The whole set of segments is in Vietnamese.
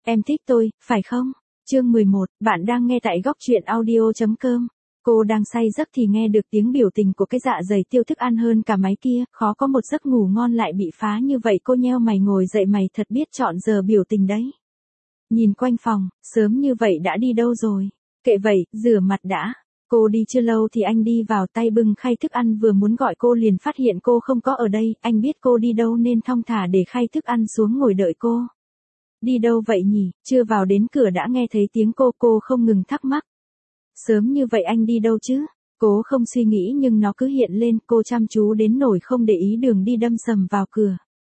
Em thích tôi, phải không? Chương 11, bạn đang nghe tại góc truyện audio.com. Cô đang say giấc thì nghe được tiếng biểu tình của cái dạ dày tiêu thức ăn hơn cả máy kia, khó có một giấc ngủ ngon lại bị phá như vậy. Cô nheo mày ngồi dậy, mày thật biết chọn giờ biểu tình đấy. Nhìn quanh phòng, sớm như vậy đã đi đâu rồi? Kệ vậy, rửa mặt đã. Cô đi chưa lâu thì anh đi vào, tay bưng khay thức ăn, vừa muốn gọi cô liền phát hiện cô không có ở đây. Anh biết cô đi đâu nên thong thả để khay thức ăn xuống ngồi đợi cô. Đi đâu vậy nhỉ? Chưa vào đến cửa đã nghe thấy tiếng cô không ngừng thắc mắc. Sớm như vậy anh đi đâu chứ? Cố không suy nghĩ nhưng nó cứ hiện lên, cô chăm chú đến nỗi không để ý đường đi, đâm sầm vào cửa.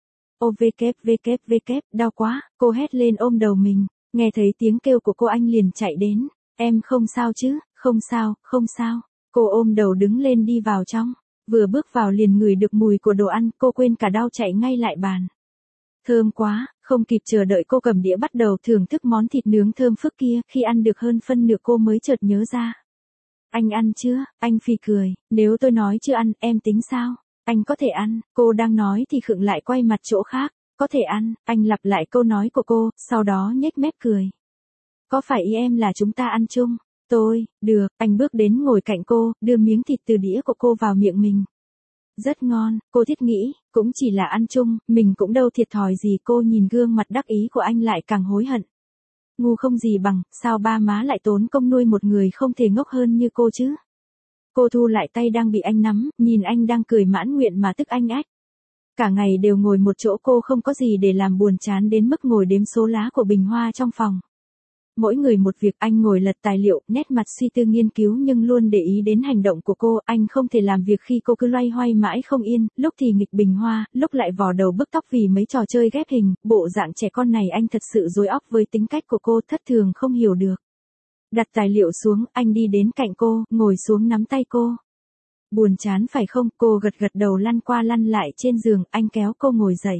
Ô vkvkvk, đau quá, cô hét lên ôm đầu mình. Nghe thấy tiếng kêu của cô anh liền chạy đến. Em không sao chứ? Không sao, không sao. Cô ôm đầu đứng lên đi vào trong. Vừa bước vào liền ngửi được mùi của đồ ăn, cô quên cả đau chạy ngay lại bàn. Thơm quá, không kịp chờ đợi cô cầm đĩa bắt đầu thưởng thức món thịt nướng thơm phức kia. Khi ăn được hơn phân nửa cô mới chợt nhớ ra. Anh ăn chưa? Anh phì cười, nếu tôi nói chưa ăn, em tính sao? Anh có thể ăn. Cô đang nói thì khựng lại, quay mặt chỗ khác. Có thể ăn. Anh lặp lại câu nói của cô, sau đó nhếch mép cười. Có phải ý em là chúng ta ăn chung? Được. Anh bước đến ngồi cạnh cô, đưa miếng thịt từ đĩa của cô vào miệng mình. Rất ngon, cô thiết nghĩ, cũng chỉ là ăn chung, mình cũng đâu thiệt thòi gì. Cô nhìn gương mặt đắc ý của anh lại càng hối hận. Ngu không gì bằng, sao ba má lại tốn công nuôi một người không thể ngốc hơn như cô chứ? Cô thu lại tay đang bị anh nắm, nhìn anh đang cười mãn nguyện mà tức anh ách. Cả ngày đều ngồi một chỗ, cô không có gì để làm, buồn chán đến mức ngồi đếm số lá của bình hoa trong phòng. Mỗi người một việc, anh ngồi lật tài liệu, nét mặt suy tư nghiên cứu nhưng luôn để ý đến hành động của cô. Anh không thể làm việc khi cô cứ loay hoay mãi không yên, lúc thì nghịch bình hoa, lúc lại vò đầu bứt tóc vì mấy trò chơi ghép hình. Bộ dạng trẻ con này anh thật sự rối óc với tính cách của cô, thất thường không hiểu được. Đặt tài liệu xuống, anh đi đến cạnh cô, ngồi xuống nắm tay cô. Buồn chán phải không? Cô gật gật đầu, lăn qua lăn lại trên giường. Anh kéo cô ngồi dậy.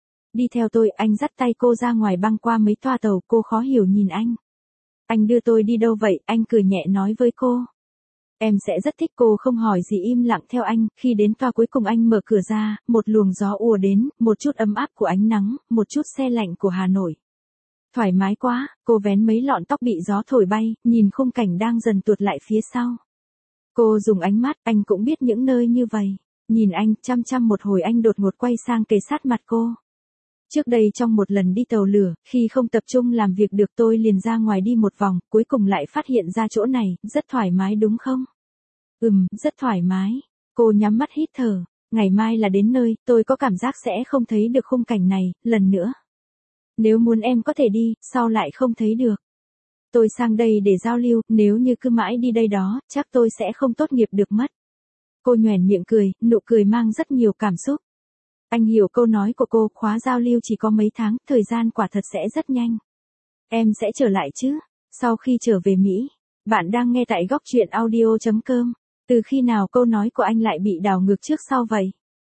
Đi theo tôi. Anh dắt tay cô ra ngoài, băng qua mấy toa tàu. Cô khó hiểu nhìn anh. Anh đưa tôi đi đâu vậy? Anh cười nhẹ nói với cô. Em sẽ rất thích. Cô không hỏi gì, im lặng theo anh. Khi đến toa cuối cùng anh mở cửa ra, một luồng gió ùa đến, một chút ấm áp của ánh nắng, một chút se lạnh của Hà Nội. Thoải mái quá. Cô vén mấy lọn tóc bị gió thổi bay, nhìn khung cảnh đang dần tuột lại phía sau. Cô dùng ánh mắt, anh cũng biết những nơi như vậy. Nhìn anh chăm chăm một hồi, anh đột ngột quay sang kề sát mặt cô. Trước đây trong một lần đi tàu lửa, khi không tập trung làm việc được tôi liền ra ngoài đi một vòng, cuối cùng lại phát hiện ra chỗ này, rất thoải mái đúng không? Rất thoải mái. Cô nhắm mắt hít thở. Ngày mai là đến nơi, tôi có cảm giác sẽ không thấy được khung cảnh này, lần nữa. Nếu muốn em có thể đi, sao lại không thấy được? Tôi sang đây để giao lưu, nếu như cứ mãi đi đây đó, chắc tôi sẽ không tốt nghiệp được mất. Cô nhoẻn miệng cười, nụ cười mang rất nhiều cảm xúc. Anh hiểu câu nói của cô, khóa giao lưu chỉ có mấy tháng, thời gian quả thật sẽ rất nhanh. Em sẽ trở lại chứ, sau khi trở về Mỹ. Bạn đang nghe tại góc truyện audio.com. Từ khi nào câu nói của anh lại bị đảo ngược trước sau vậy?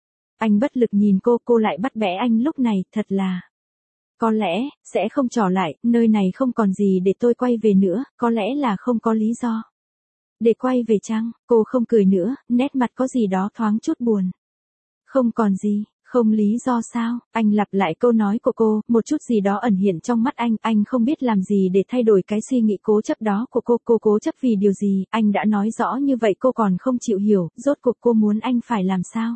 Anh bất lực nhìn cô lại bắt bẻ anh lúc này, thật là. Có lẽ, sẽ không trở lại, nơi này không còn gì để tôi quay về nữa, có lẽ là không có lý do. Để quay về chăng? Cô không cười nữa, nét mặt có gì đó thoáng chút buồn. Không còn gì, không lý do sao? Anh lặp lại câu nói của cô, một chút gì đó ẩn hiện trong mắt anh không biết làm gì để thay đổi cái suy nghĩ cố chấp đó của cô cố chấp vì điều gì, anh đã nói rõ như vậy cô còn không chịu hiểu, rốt cuộc cô muốn anh phải làm sao?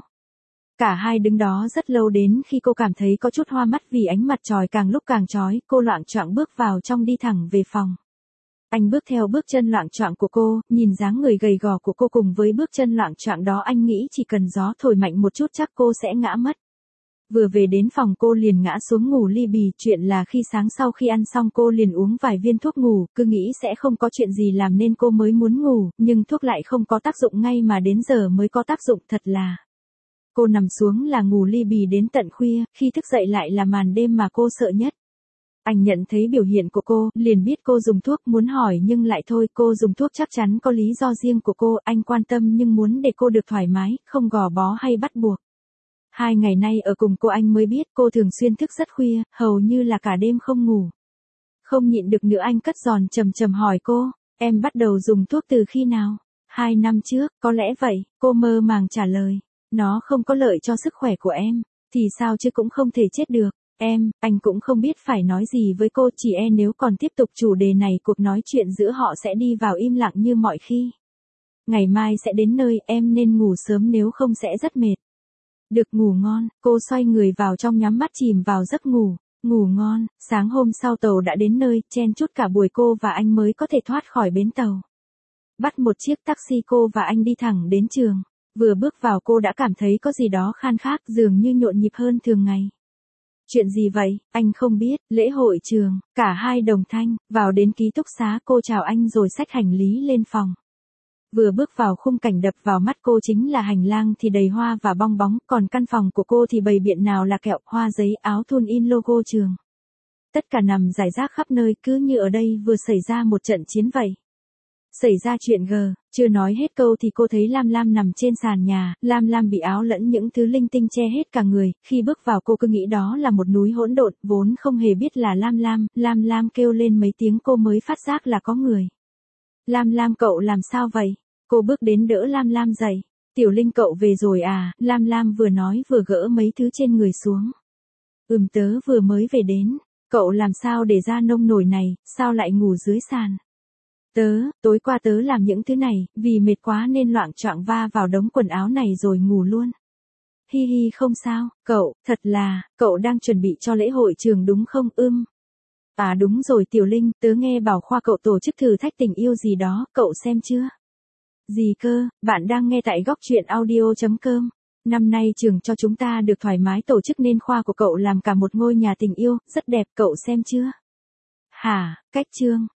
Cả hai đứng đó rất lâu, đến khi cô cảm thấy có chút hoa mắt vì ánh mặt trời càng lúc càng chói, cô loạng choạng bước vào trong, đi thẳng về phòng. Anh bước theo bước chân loạng choạng của cô, nhìn dáng người gầy gò của cô cùng với bước chân loạng choạng đó, anh nghĩ chỉ cần gió thổi mạnh một chút chắc cô sẽ ngã mất. Vừa về đến phòng cô liền ngã xuống ngủ li bì, chuyện là khi sáng sau khi ăn xong cô liền uống vài viên thuốc ngủ, cứ nghĩ sẽ không có chuyện gì làm nên cô mới muốn ngủ, nhưng thuốc lại không có tác dụng ngay mà đến giờ mới có tác dụng, thật là. Cô nằm xuống là ngủ li bì đến tận khuya, khi thức dậy lại là màn đêm mà cô sợ nhất. Anh nhận thấy biểu hiện của cô, liền biết cô dùng thuốc, muốn hỏi nhưng lại thôi, cô dùng thuốc chắc chắn có lý do riêng của cô, anh quan tâm nhưng muốn để cô được thoải mái, không gò bó hay bắt buộc. 2 ngày nay ở cùng cô anh mới biết cô thường xuyên thức rất khuya, hầu như là cả đêm không ngủ. Không nhịn được nữa anh cất giòn trầm trầm hỏi cô, em bắt đầu dùng thuốc từ khi nào? 2 năm trước, có lẽ vậy, cô mơ màng trả lời. Nó không có lợi cho sức khỏe của em, thì sao chứ cũng không thể chết được. Anh cũng không biết phải nói gì với cô, chỉ nếu còn tiếp tục chủ đề này cuộc nói chuyện giữa họ sẽ đi vào im lặng như mọi khi. Ngày mai sẽ đến nơi, em nên ngủ sớm nếu không sẽ rất mệt. Được, ngủ ngon, cô xoay người vào trong nhắm mắt chìm vào giấc ngủ. Ngủ ngon, sáng hôm sau tàu đã đến nơi, chen chúc cả buổi cô và anh mới có thể thoát khỏi bến tàu. Bắt một chiếc taxi cô và anh đi thẳng đến trường. Vừa bước vào cô đã cảm thấy có gì đó khan khác, dường như nhộn nhịp hơn thường ngày. Chuyện gì vậy, anh không biết, lễ hội trường, cả hai đồng thanh, vào đến ký túc xá cô chào anh rồi xách hành lý lên phòng. Vừa bước vào khung cảnh đập vào mắt cô chính là hành lang thì đầy hoa và bong bóng, còn căn phòng của cô thì bày biện nào là kẹo, hoa giấy, áo thun in logo trường. Tất cả nằm rải rác khắp nơi, cứ như ở đây vừa xảy ra một trận chiến vậy. Xảy ra chuyện chưa nói hết câu thì cô thấy Lam Lam nằm trên sàn nhà, Lam Lam bị áo lẫn những thứ linh tinh che hết cả người, khi bước vào cô cứ nghĩ đó là một núi hỗn độn, vốn không hề biết là Lam Lam kêu lên mấy tiếng cô mới phát giác là có người. Lam Lam cậu làm sao vậy? Cô bước đến đỡ Lam Lam dậy. Tiểu Linh cậu về rồi à? Lam Lam vừa nói vừa gỡ mấy thứ trên người xuống. Tớ vừa mới về đến. Cậu làm sao để ra nông nổi này, sao lại ngủ dưới sàn? Tối qua tớ làm những thứ này, vì mệt quá nên loạng choạng va vào đống quần áo này rồi ngủ luôn. Hi hi, không sao, cậu, thật là, cậu đang chuẩn bị cho lễ hội trường đúng không? À đúng rồi Tiểu Linh, tớ nghe bảo khoa cậu tổ chức thử thách tình yêu gì đó, cậu xem chưa? Gì cơ, bạn đang nghe tại góc truyện audio.com. Năm nay trường cho chúng ta được thoải mái tổ chức nên khoa của cậu làm cả một ngôi nhà tình yêu, rất đẹp, cậu xem chưa? Hả, cách chương,